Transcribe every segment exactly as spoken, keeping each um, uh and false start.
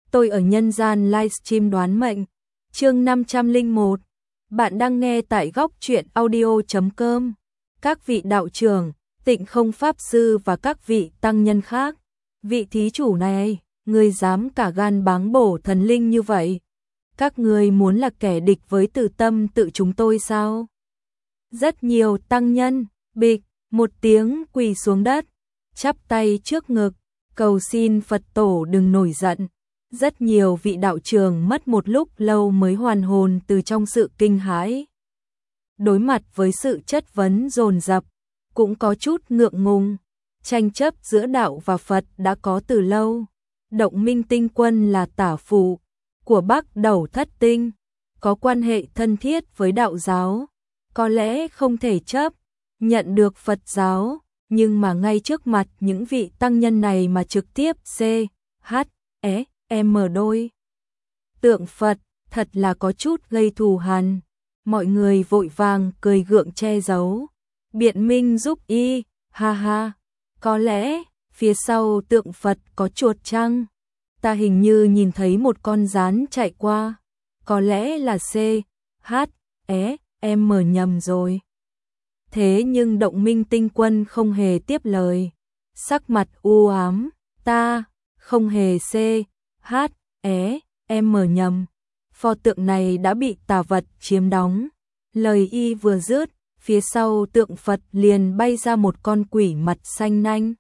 tôi ở nhân gian livestream đoán mệnh, chương năm trăm lẻ một. Bạn đang nghe tại góc truyện audio chấm com. Các vị đạo trưởng, Tịnh Không Pháp Sư và các vị tăng nhân khác. Vị thí chủ này, người dám cả gan báng bổ thần linh như vậy? Các người muốn là kẻ địch với Từ Tâm tự chúng tôi sao? Rất nhiều tăng nhân, bịch, một tiếng quỳ xuống đất, chắp tay trước ngực, cầu xin Phật tổ đừng nổi giận. Rất nhiều vị đạo trưởng mất một lúc lâu mới hoàn hồn từ trong sự kinh hãi. Đối mặt với sự chất vấn dồn dập, cũng có chút ngượng ngùng. Tranh chấp giữa đạo và Phật đã có từ lâu. Động Minh Tinh Quân là tả phụ của Bắc Đẩu Thất Tinh, có quan hệ thân thiết với đạo giáo, có lẽ không thể chấp nhận được Phật giáo, nhưng mà ngay trước mặt những vị tăng nhân này mà trực tiếp C, H, E, M đôi tượng Phật, thật là có chút gây thù hằn. Mọi người vội vàng cười gượng che giấu, biện minh giúp y, ha ha, có lẽ phía sau tượng Phật có chuột chăng? Ta hình như nhìn thấy một con rắn chạy qua, có lẽ là C, H, E, M nhầm rồi. Thế nhưng Động Minh Tinh Quân không hề tiếp lời, sắc mặt u ám, ta không hề C, H, E, M nhầm. Pho tượng này đã bị tà vật chiếm đóng. Lời y vừa dứt, phía sau tượng Phật liền bay ra một con quỷ mặt xanh nanh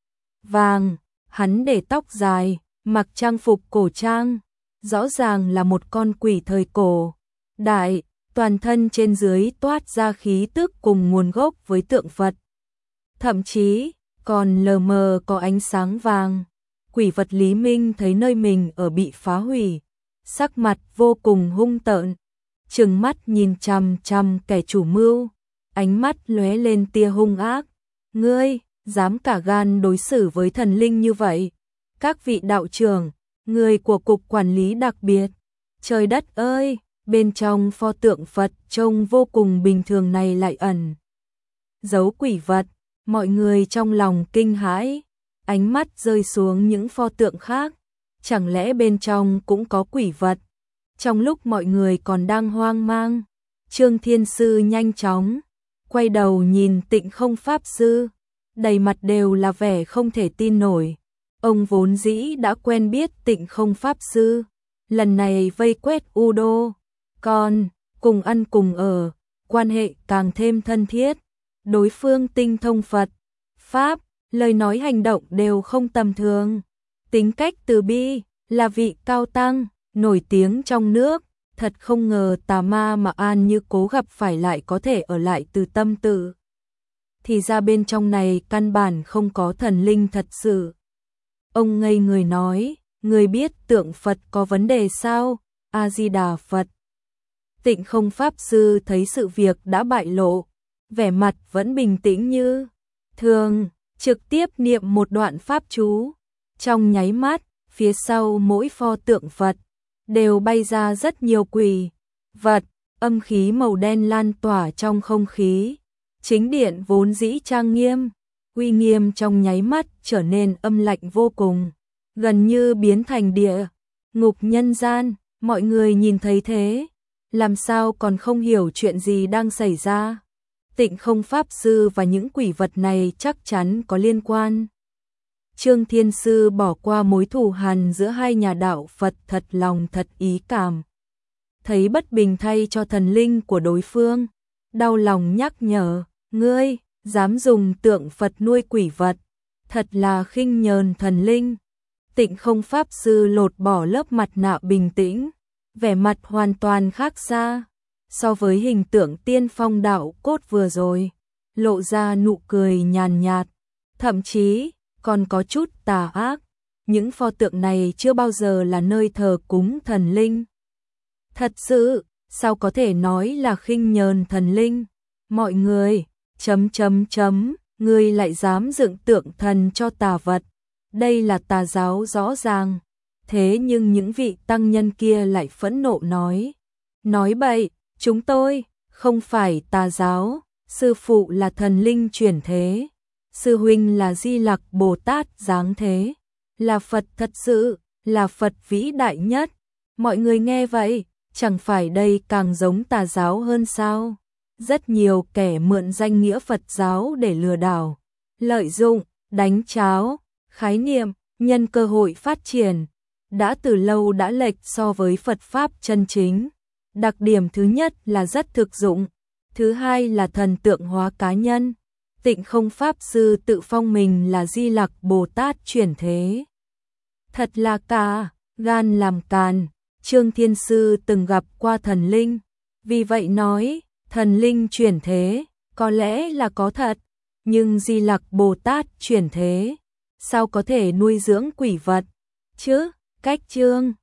vàng, hắn để tóc dài, mặc trang phục cổ trang, rõ ràng là một con quỷ thời cổ đại, toàn thân trên dưới toát ra khí tức cùng nguồn gốc với tượng Phật. Thậm chí, còn lờ mờ có ánh sáng vàng. Quỷ vật Lý Minh thấy nơi mình ở bị phá hủy, sắc mặt vô cùng hung tợn, trừng mắt nhìn chằm chằm kẻ chủ mưu, ánh mắt lóe lên tia hung ác. Ngươi, dám cả gan đối xử với thần linh như vậy? Các vị đạo trưởng, người của cục quản lý đặc biệt, trời đất ơi, bên trong pho tượng Phật trông vô cùng bình thường này lại ẩn giấu quỷ vật. Mọi người trong lòng kinh hãi, ánh mắt rơi xuống những pho tượng khác, chẳng lẽ bên trong cũng có quỷ vật? Trong lúc mọi người còn đang hoang mang, Trương Thiên Sư nhanh chóng quay đầu nhìn Tịnh Không Pháp Sư, đầy mặt đều là vẻ không thể tin nổi. Ông vốn dĩ đã quen biết Tịnh Không Pháp Sư, lần này vây quét U Đô, còn cùng ăn cùng ở, quan hệ càng thêm thân thiết. Đối phương tinh thông Phật, Pháp, lời nói hành động đều không tầm thường. Tính cách từ bi, là vị cao tăng, nổi tiếng trong nước, thật không ngờ tà ma mà An Như Cố gặp phải lại có thể ở lại Từ Tâm tự. Thì ra bên trong này căn bản không có thần linh thật sự. Ông ngây người nói, người biết tượng Phật có vấn đề sao? A-di-đà Phật. Tịnh Không Pháp Sư thấy sự việc đã bại lộ, vẻ mặt vẫn bình tĩnh như thường, trực tiếp niệm một đoạn pháp chú. Trong nháy mắt, phía sau mỗi pho tượng Phật đều bay ra rất nhiều quỷ vật, âm khí màu đen lan tỏa trong không khí. Chính điện vốn dĩ trang nghiêm, uy nghiêm trong nháy mắt trở nên âm lạnh vô cùng, gần như biến thành địa ngục nhân gian. Mọi người nhìn thấy thế, làm sao còn không hiểu chuyện gì đang xảy ra. Tịnh Không Pháp Sư và những quỷ vật này chắc chắn có liên quan. Trương Thiên Sư bỏ qua mối thù hằn giữa hai nhà đạo Phật, thật lòng thật ý cảm. Thấy bất bình thay cho thần linh của đối phương, đau lòng nhắc nhở, ngươi, dám dùng tượng Phật nuôi quỷ vật, thật là khinh nhờn thần linh. Tịnh Không Pháp Sư lột bỏ lớp mặt nạ bình tĩnh, vẻ mặt hoàn toàn khác xa so với hình tượng tiên phong đạo cốt vừa rồi, lộ ra nụ cười nhàn nhạt, thậm chí còn có chút tà ác. Những pho tượng này chưa bao giờ là nơi thờ cúng thần linh. Thật sự, sao có thể nói là khinh nhờn thần linh? Mọi người, chấm chấm chấm, ngươi lại dám dựng tượng thần cho tà vật. Đây là tà giáo rõ ràng. Thế nhưng những vị tăng nhân kia lại phẫn nộ nói. Nói bậy, chúng tôi không phải tà giáo, sư phụ là thần linh chuyển thế. Sư huynh là Di Lặc Bồ Tát giáng thế, là Phật thật sự, là Phật vĩ đại nhất. Mọi người nghe vậy, chẳng phải đây càng giống tà giáo hơn sao? Rất nhiều kẻ mượn danh nghĩa Phật giáo để lừa đảo, lợi dụng, đánh tráo, khái niệm, nhân cơ hội phát triển, đã từ lâu đã lệch so với Phật Pháp chân chính. Đặc điểm thứ nhất là rất thực dụng, thứ hai là thần tượng hóa cá nhân. Tịnh Không Pháp Sư tự phong mình là Di Lặc Bồ Tát chuyển thế. Thật là cả, gan làm càn. Trương Thiên Sư từng gặp qua thần linh, vì vậy nói, thần linh chuyển thế, có lẽ là có thật, nhưng Di Lặc Bồ Tát chuyển thế, sao có thể nuôi dưỡng quỷ vật, chứ? Cách Trương